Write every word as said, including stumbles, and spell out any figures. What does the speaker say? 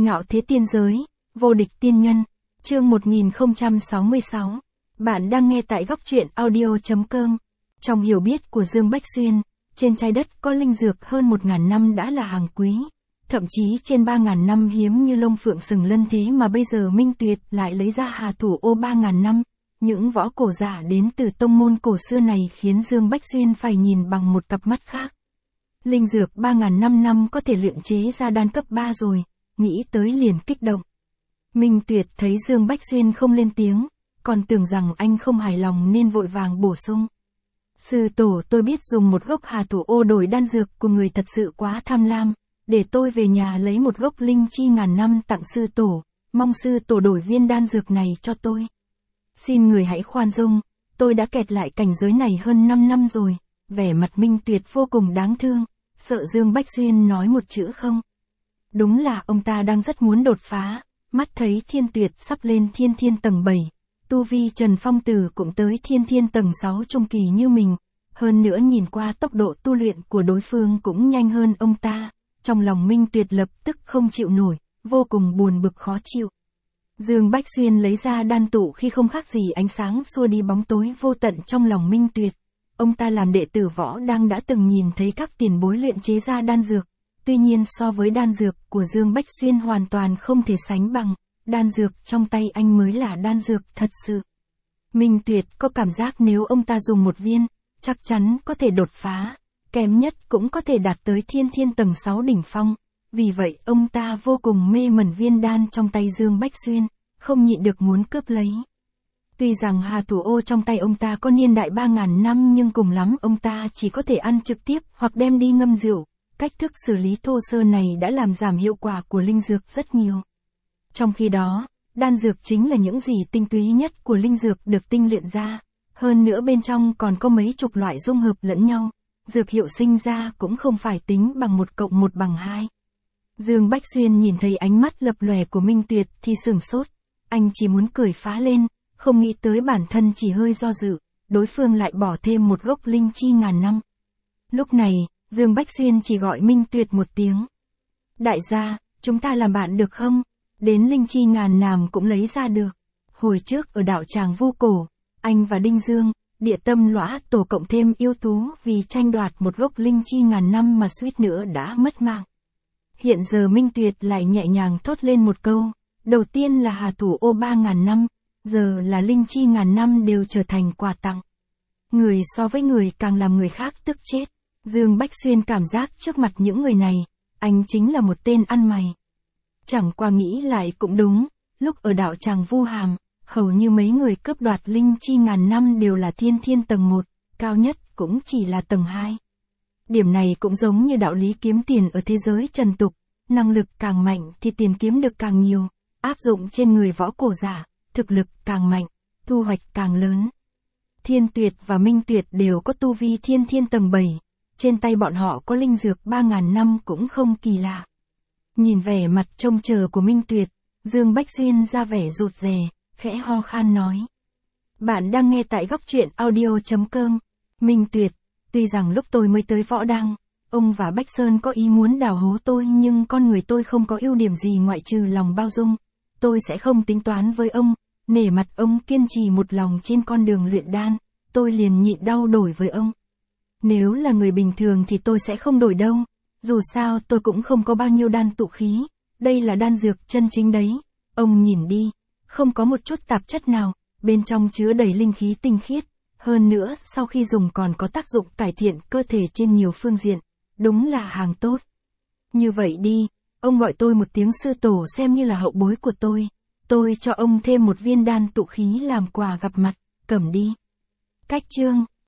Ngạo thế tiên giới, vô địch tiên nhân, chương một nghìn không trăm sáu mươi sáu. Bạn đang nghe tại góc truyện audio.com. Trong hiểu biết của Dương Bách Xuyên, trên trái đất có linh dược hơn một ngàn năm đã là hàng quý. Thậm chí trên ba ngàn năm hiếm như lông phượng sừng lân, thế mà bây giờ Minh Tuyệt lại lấy ra hà thủ ô ba ngàn năm. Những võ cổ giả đến từ tông môn cổ xưa này khiến Dương Bách Xuyên phải nhìn bằng một cặp mắt khác. Linh dược ba ngàn năm năm có thể luyện chế ra đan cấp ba rồi, nghĩ tới liền kích động. Minh Tuyệt thấy Dương Bách Xuyên không lên tiếng, còn tưởng rằng anh không hài lòng nên vội vàng bổ sung. Sư tổ, tôi biết dùng một gốc hà thủ ô đổi đan dược của người thật sự quá tham lam, để tôi về nhà lấy một gốc linh chi ngàn năm tặng sư tổ, mong sư tổ đổi viên đan dược này cho tôi. Xin người hãy khoan dung, tôi đã kẹt lại cảnh giới này hơn năm năm rồi. Vẻ mặt Minh Tuyệt vô cùng đáng thương, sợ Dương Bách Xuyên nói một chữ không. Đúng là ông ta đang rất muốn đột phá, mắt thấy Thiên Tuyệt sắp lên thiên thiên tầng bảy, tu vi Trần Phong Tử cũng tới thiên thiên tầng sáu trung kỳ như mình, hơn nữa nhìn qua tốc độ tu luyện của đối phương cũng nhanh hơn ông ta, trong lòng Minh Tuyệt lập tức không chịu nổi, vô cùng buồn bực khó chịu. Dương Bách Xuyên lấy ra đan tụ khi không khác gì ánh sáng xua đi bóng tối vô tận trong lòng Minh Tuyệt. Ông ta làm đệ tử võ đang đã từng nhìn thấy các tiền bối luyện chế ra đan dược, tuy nhiên so với đan dược của Dương Bách Xuyên hoàn toàn không thể sánh bằng, đan dược trong tay anh mới là đan dược thật sự. Minh Tuyệt có cảm giác nếu ông ta dùng một viên, chắc chắn có thể đột phá, kém nhất cũng có thể đạt tới thiên thiên tầng sáu đỉnh phong, vì vậy ông ta vô cùng mê mẩn viên đan trong tay Dương Bách Xuyên, không nhịn được muốn cướp lấy. Tuy rằng hà thủ ô trong tay ông ta có niên đại ba ngàn năm nhưng cùng lắm ông ta chỉ có thể ăn trực tiếp hoặc đem đi ngâm rượu, cách thức xử lý thô sơ này đã làm giảm hiệu quả của linh dược rất nhiều. Trong khi đó, đan dược chính là những gì tinh túy nhất của linh dược được tinh luyện ra, hơn nữa bên trong còn có mấy chục loại dung hợp lẫn nhau, dược hiệu sinh ra cũng không phải tính bằng một cộng một bằng hai. Dương Bách Xuyên nhìn thấy ánh mắt lập lòe của Minh Tuyệt thì sửng sốt, anh chỉ muốn cười phá lên, không nghĩ tới bản thân chỉ hơi do dự, đối phương lại bỏ thêm một gốc linh chi ngàn năm. Lúc này, Dương Bách Xuyên chỉ gọi Minh Tuyệt một tiếng. Đại gia, chúng ta làm bạn được không? Đến linh chi ngàn năm cũng lấy ra được. Hồi trước ở đạo tràng Vu Cổ, anh và Đinh Dương, Địa Tâm Lõa Tổ cộng thêm yêu tú vì tranh đoạt một gốc linh chi ngàn năm mà suýt nữa đã mất mạng. Hiện giờ Minh Tuyệt lại nhẹ nhàng thốt lên một câu, đầu tiên là hà thủ ô ba ngàn năm, giờ là linh chi ngàn năm đều trở thành quà tặng. Người so với người càng làm người khác tức chết. Dương Bách Xuyên cảm giác trước mặt những người này, anh chính là một tên ăn mày. Chẳng qua nghĩ lại cũng đúng, lúc ở đạo tràng Vu Hàm, hầu như mấy người cướp đoạt linh chi ngàn năm đều là thiên thiên tầng một, cao nhất cũng chỉ là tầng hai. Điểm này cũng giống như đạo lý kiếm tiền ở thế giới trần tục, năng lực càng mạnh thì tiền kiếm được càng nhiều, áp dụng trên người võ cổ giả, thực lực càng mạnh, thu hoạch càng lớn. Thiên Tuyệt và Minh Tuyệt đều có tu vi thiên thiên tầng bảy, trên tay bọn họ có linh dược ba ngàn năm cũng không kỳ lạ. Nhìn vẻ mặt trông chờ của Minh Tuyệt, Dương Bách Xuyên ra vẻ rụt rè, khẽ ho khan nói. Bạn đang nghe tại góc truyện audio.com. Minh Tuyệt, tuy rằng lúc tôi mới tới võ đăng, ông và Bách Sơn có ý muốn đào hố tôi nhưng con người tôi không có ưu điểm gì ngoại trừ lòng bao dung. Tôi sẽ không tính toán với ông, nể mặt ông kiên trì một lòng trên con đường luyện đan, tôi liền nhịn đau đổi với ông. Nếu là người bình thường thì tôi sẽ không đổi đâu, dù sao tôi cũng không có bao nhiêu đan tụ khí, đây là đan dược chân chính đấy, ông nhìn đi, không có một chút tạp chất nào, bên trong chứa đầy linh khí tinh khiết, hơn nữa sau khi dùng còn có tác dụng cải thiện cơ thể trên nhiều phương diện, đúng là hàng tốt. Như vậy đi, ông gọi tôi một tiếng sư tổ xem như là hậu bối của tôi, tôi cho ông thêm một viên đan tụ khí làm quà gặp mặt, cầm đi. Cách chương